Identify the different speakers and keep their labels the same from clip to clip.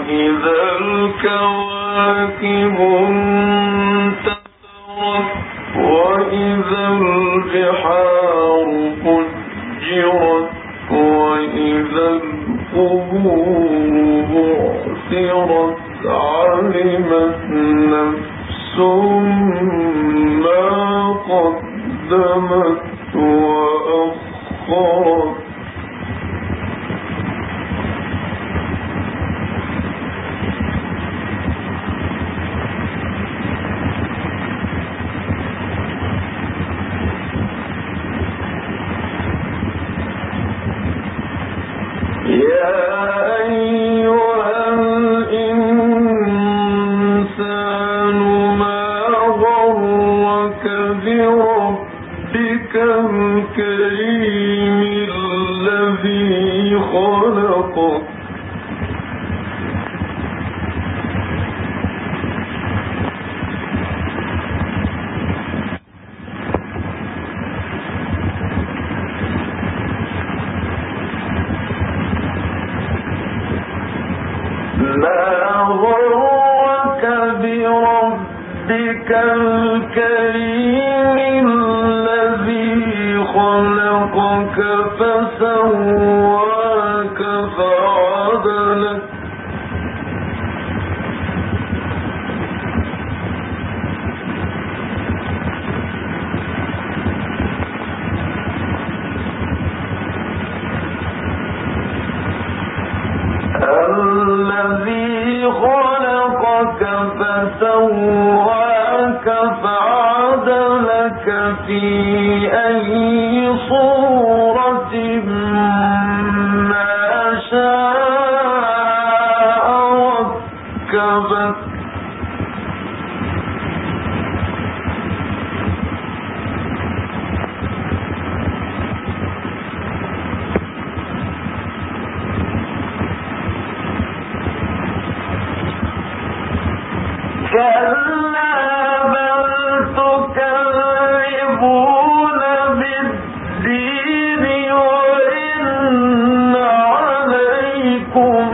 Speaker 1: وإذا الكواكب انتثرت وإذا البحار فجرت وإذا القبور بعثرت علمت نفس ما قدمت وأخرت الكريم الذي خلقك ما غرك بربك الكريم خلقك فسواك فعدلك الذي خلقك فسواك فعدلك في أي صورة ما شاء ركبك كلا بل تكذبون بالدين وإن عليكم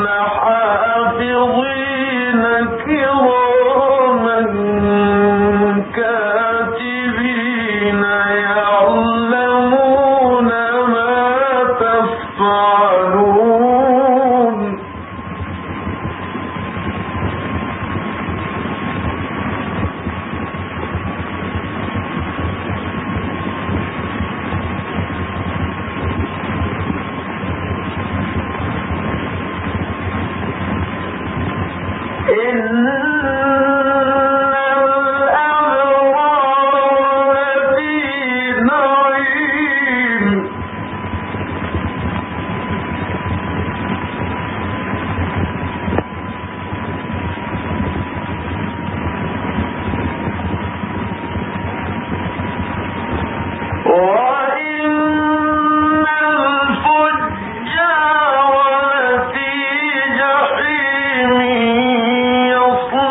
Speaker 1: لحافظين كراما كاتبين يعلمون ما تفعلون إن الأبرار في نعيم وإن الفجار لفي جحيم يصلونها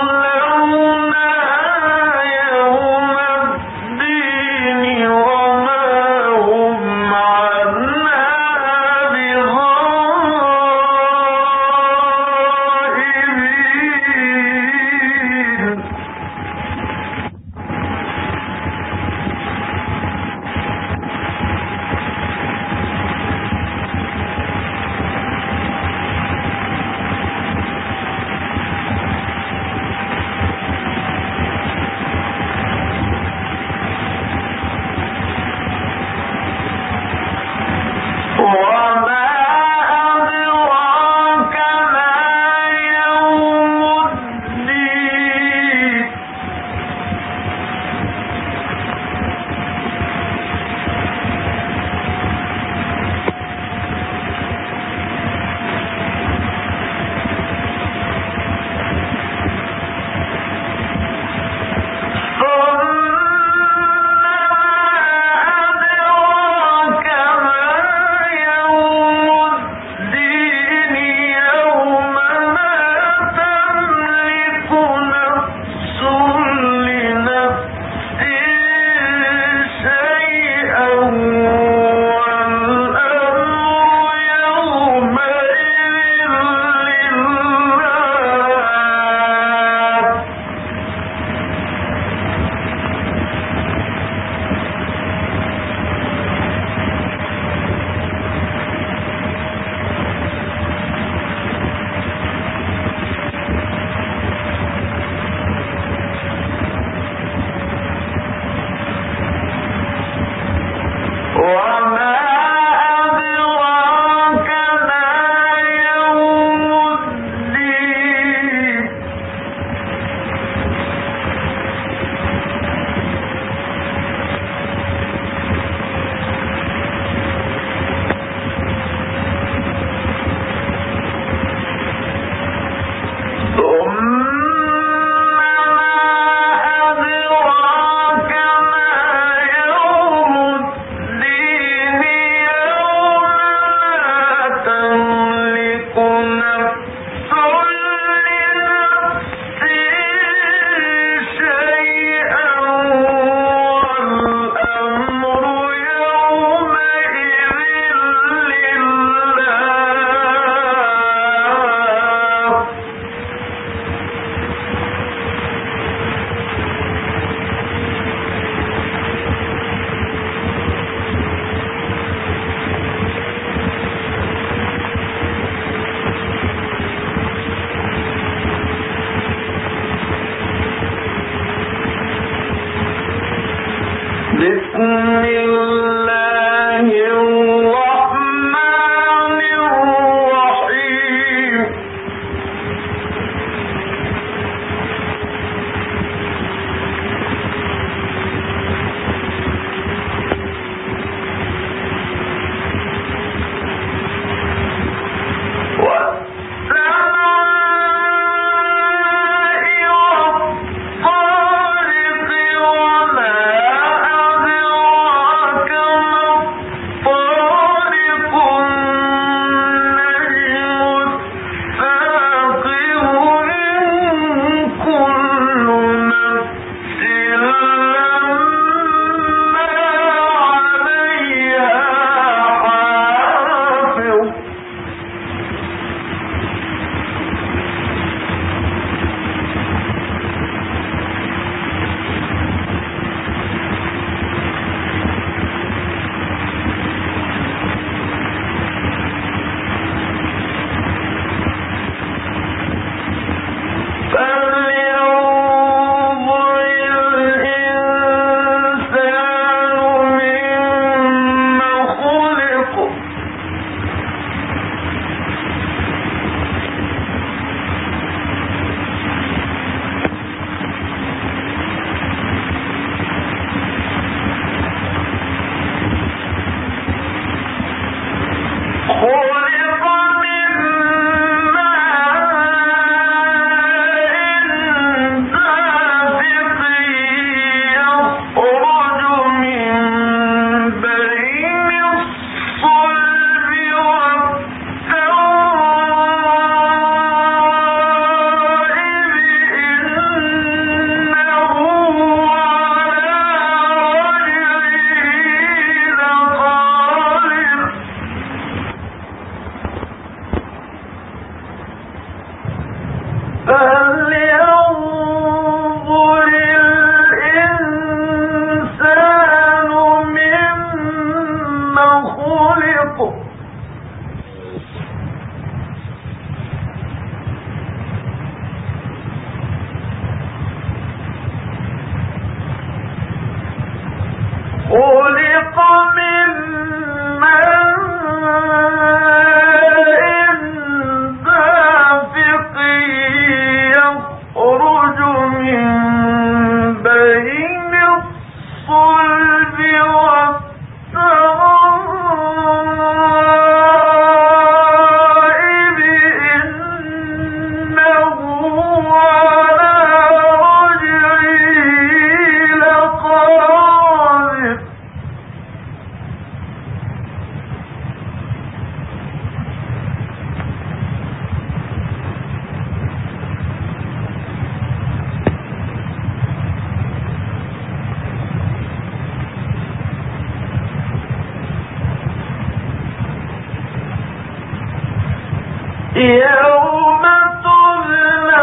Speaker 1: يوم تبلى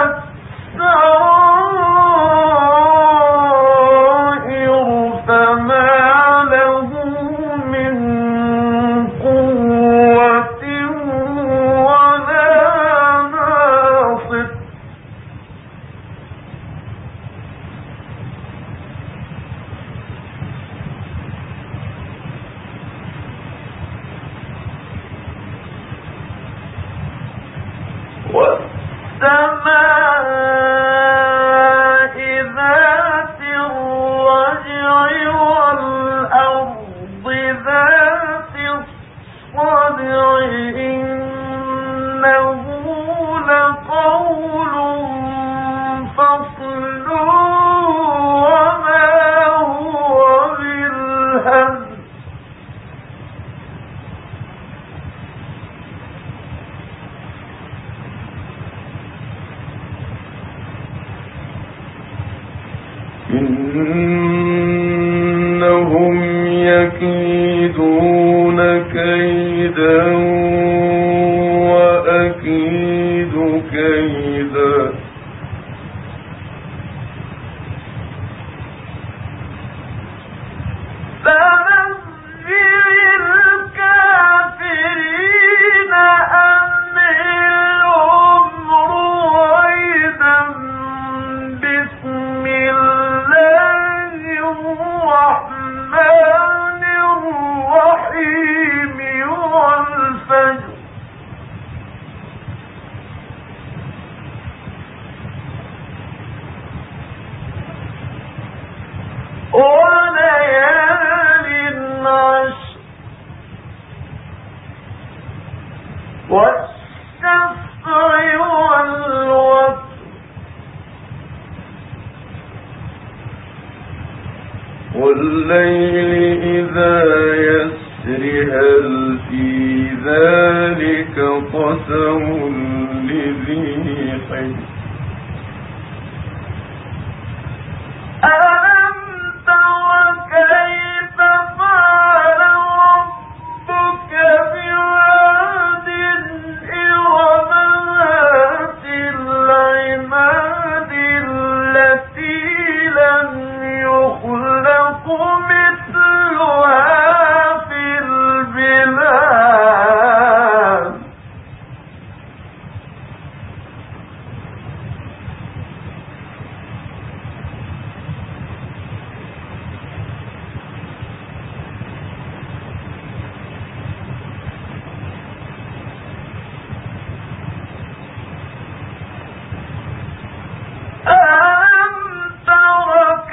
Speaker 1: السرائر فما له من قوة ولا ناصر والسماء ذات الرجع والأرض ذات الصدع إنه لقول فصل وما هو بالهزل إنهم يكيدون كيدا وأكيد كيدا فمهل الكافرين أمهلهم رويدا بسم الله الرحمن الرحيم والفجر وليال عشر والشفع والوتر والليل إذا يسر هل في ذلك قسم لذي حجر ألم تر كيف فعل ربك بعاد إرم ذات العماد التي لم يخلق مثلها في البلاد ألم تر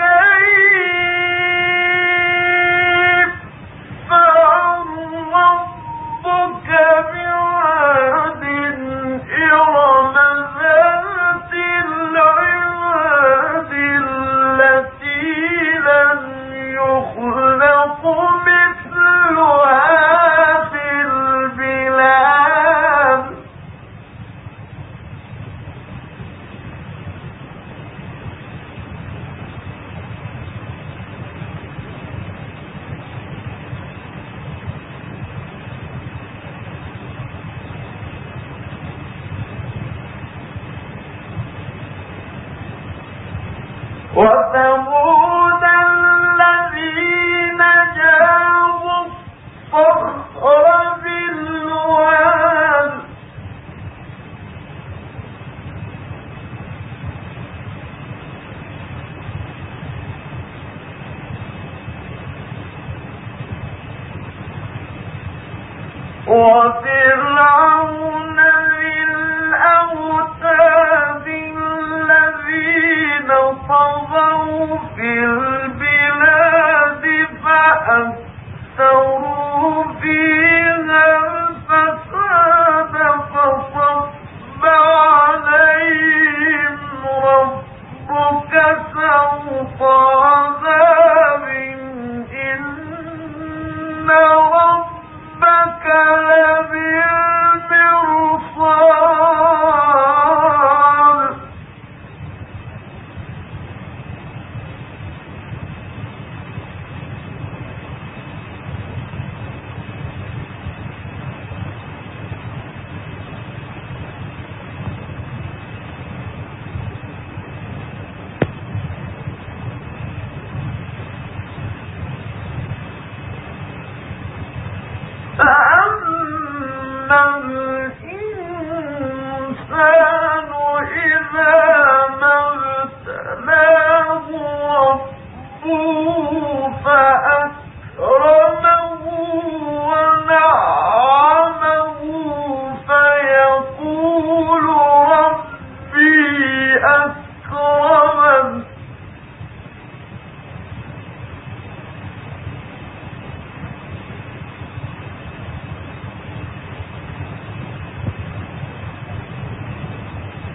Speaker 1: كيف فعل ربك بعاد إرم ذات العماد التي لم يخلق مثلها في البلاد وثمود الذين جابوا الصخر بالواد وفرعون ذي الأوتاد الذين طغوا في البلاد فأكثروا فيها الفساد فصب عليهم ربك سوط عذاب إن ربك لبالمرصاد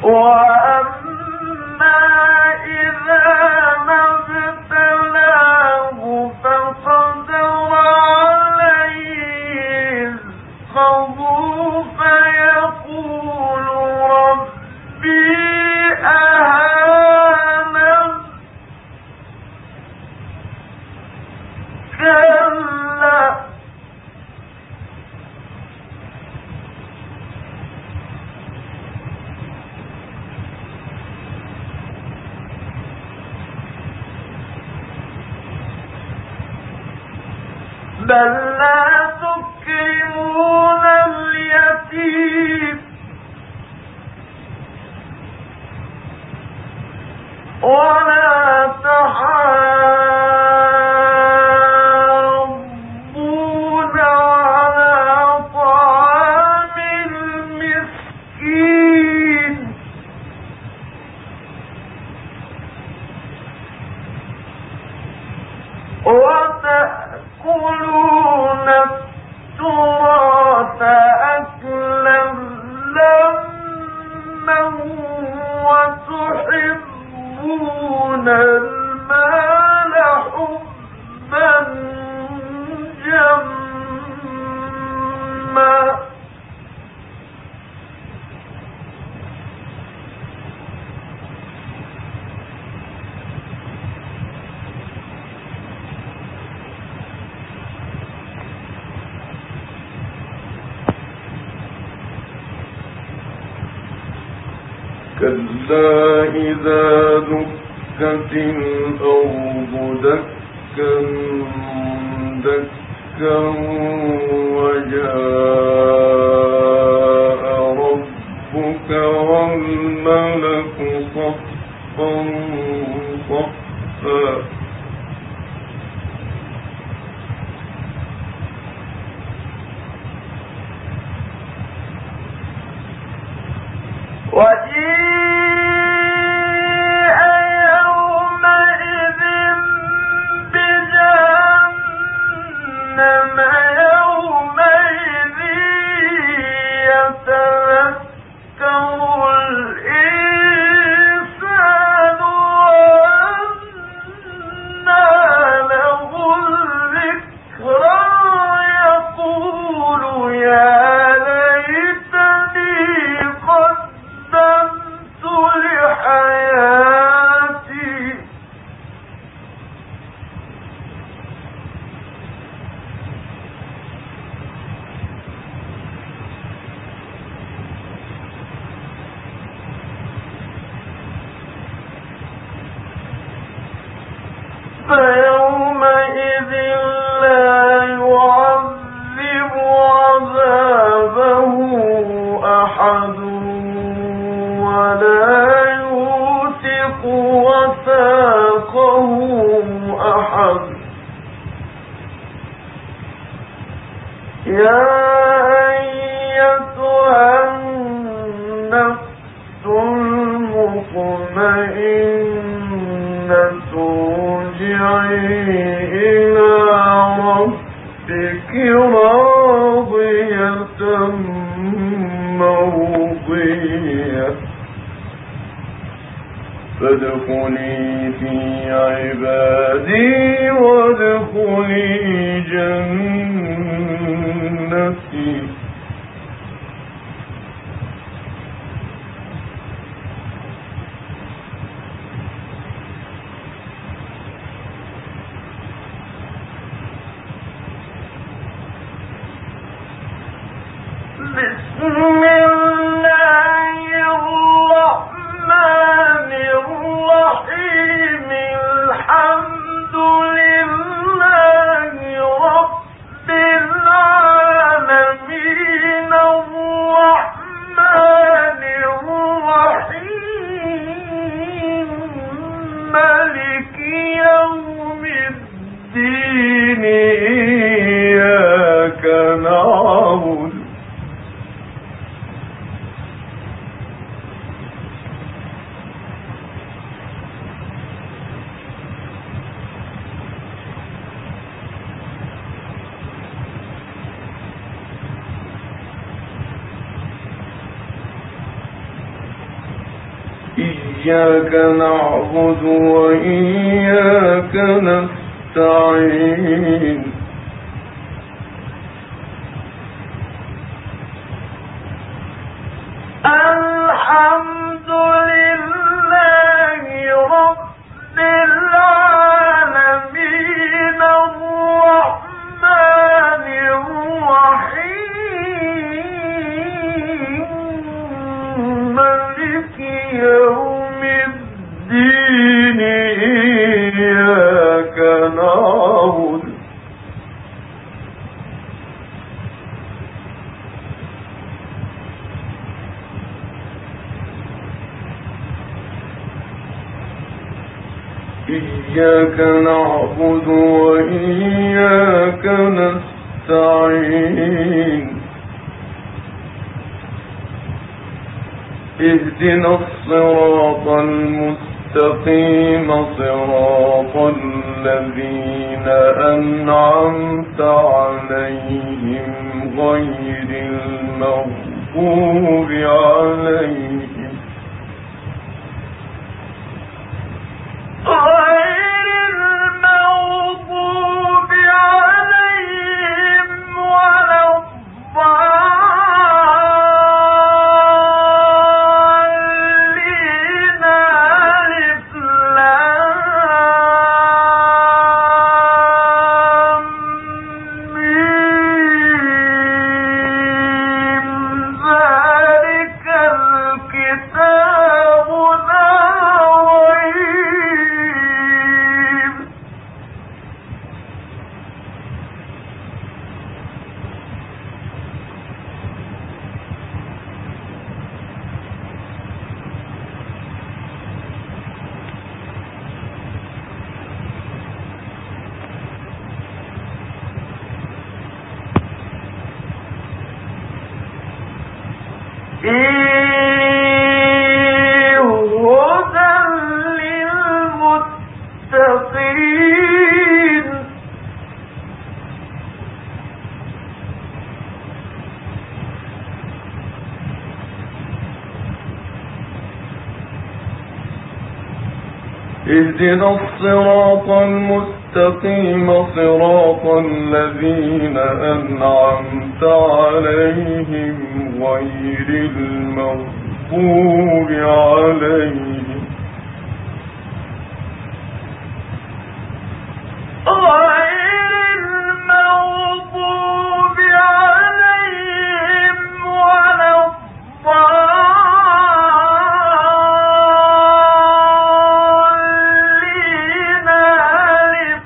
Speaker 1: وأما إذا ما ابتلاه فقدر عليه رزقه فيقول ربي أهانن كلا بل لا تكرمون اليتيم ولا تحاضون على طعام المسكين وتأكلون التراث أكلا لما وتحبون المال حبا جما
Speaker 2: كلا إذا دكت الأرض دكا دكا وجاء ربك والملك صفا صفا
Speaker 1: وجيء يومئذ بجهنم يومئذ يتذكر الإنسان وأنى له الذكرى يقول يا ليتني قدمت لحياتي فيومئذ لا يعذب عذابه أحد ولا يوثق وثاقه أحد يا أيتها النفس المطمئنة ارجعي إلى ربك راضية مرضية فادخلي في عبادي وادخلي جنتي بسم الله الرحمن الرحيم الحمد لله رب العالمين الرحمن الرحيم مالك يوم الدين إياك نعبد
Speaker 2: إياك نعبد وإياك نستعين
Speaker 1: الحمد لله رب العالمين الرحمن الرحيم مالك يوم الدين إياك نعبد وإياك نستعين اهدنا الصراط المستقيم صراط الذين أنعمت عليهم غير المغضوب عليهم ولا الضالين ألف لام ميم ذلك الكتاب لا ريب هدى للمتقين اهدنا الصراط المستقيم صراط الذين أنعمت عليهم غير المغضوب عليهم ولا الضالين ألف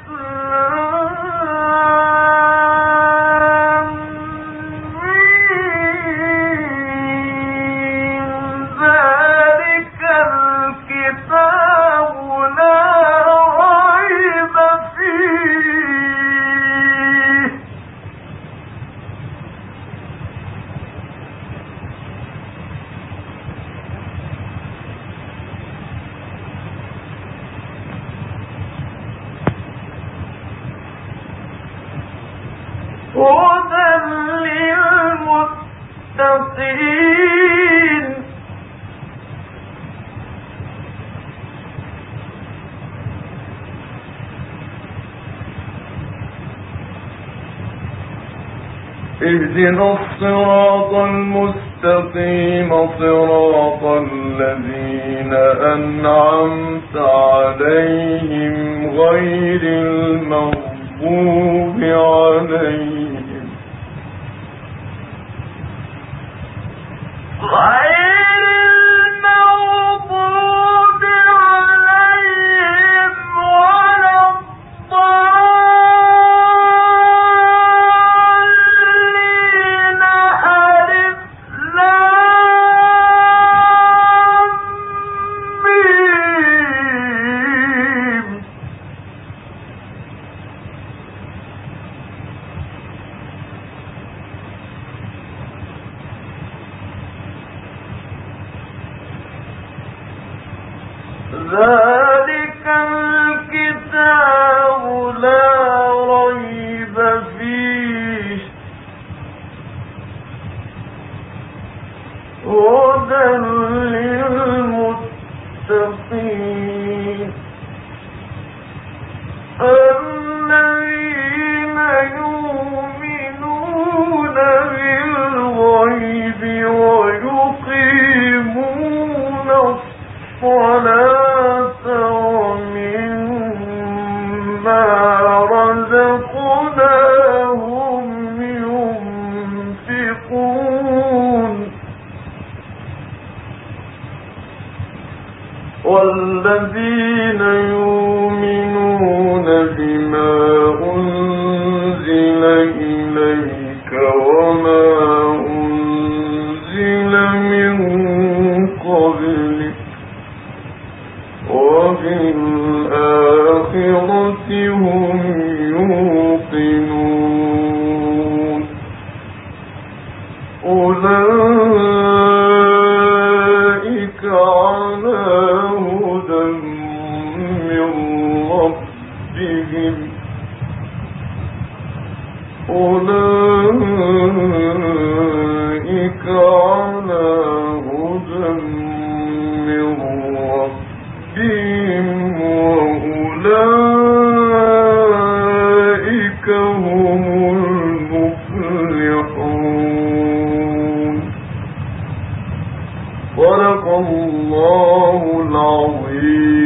Speaker 1: لام ميم ذلك الكتاب لا ريب فيه هدى للمتقين اهدنا الصراط المستقيم صراط الذين أنعمت عليهم غير المغضوب عليهم ولا الضالين ألف لام ميم ذلك الكتاب لا ريب فيه هدى للمتقين المتقين الذين يؤمنون بالغيب ويقيمون الصلاة ومما رزقناهم ينفقون والذين يؤمنون بما أنزل إليك وما أنزل من قبلك وبالآخرة هم يوقنون أولئك على هدى من ربهم أولئك على هدى من ربهم وأولئك هم المفلحون صدق الله العظيم.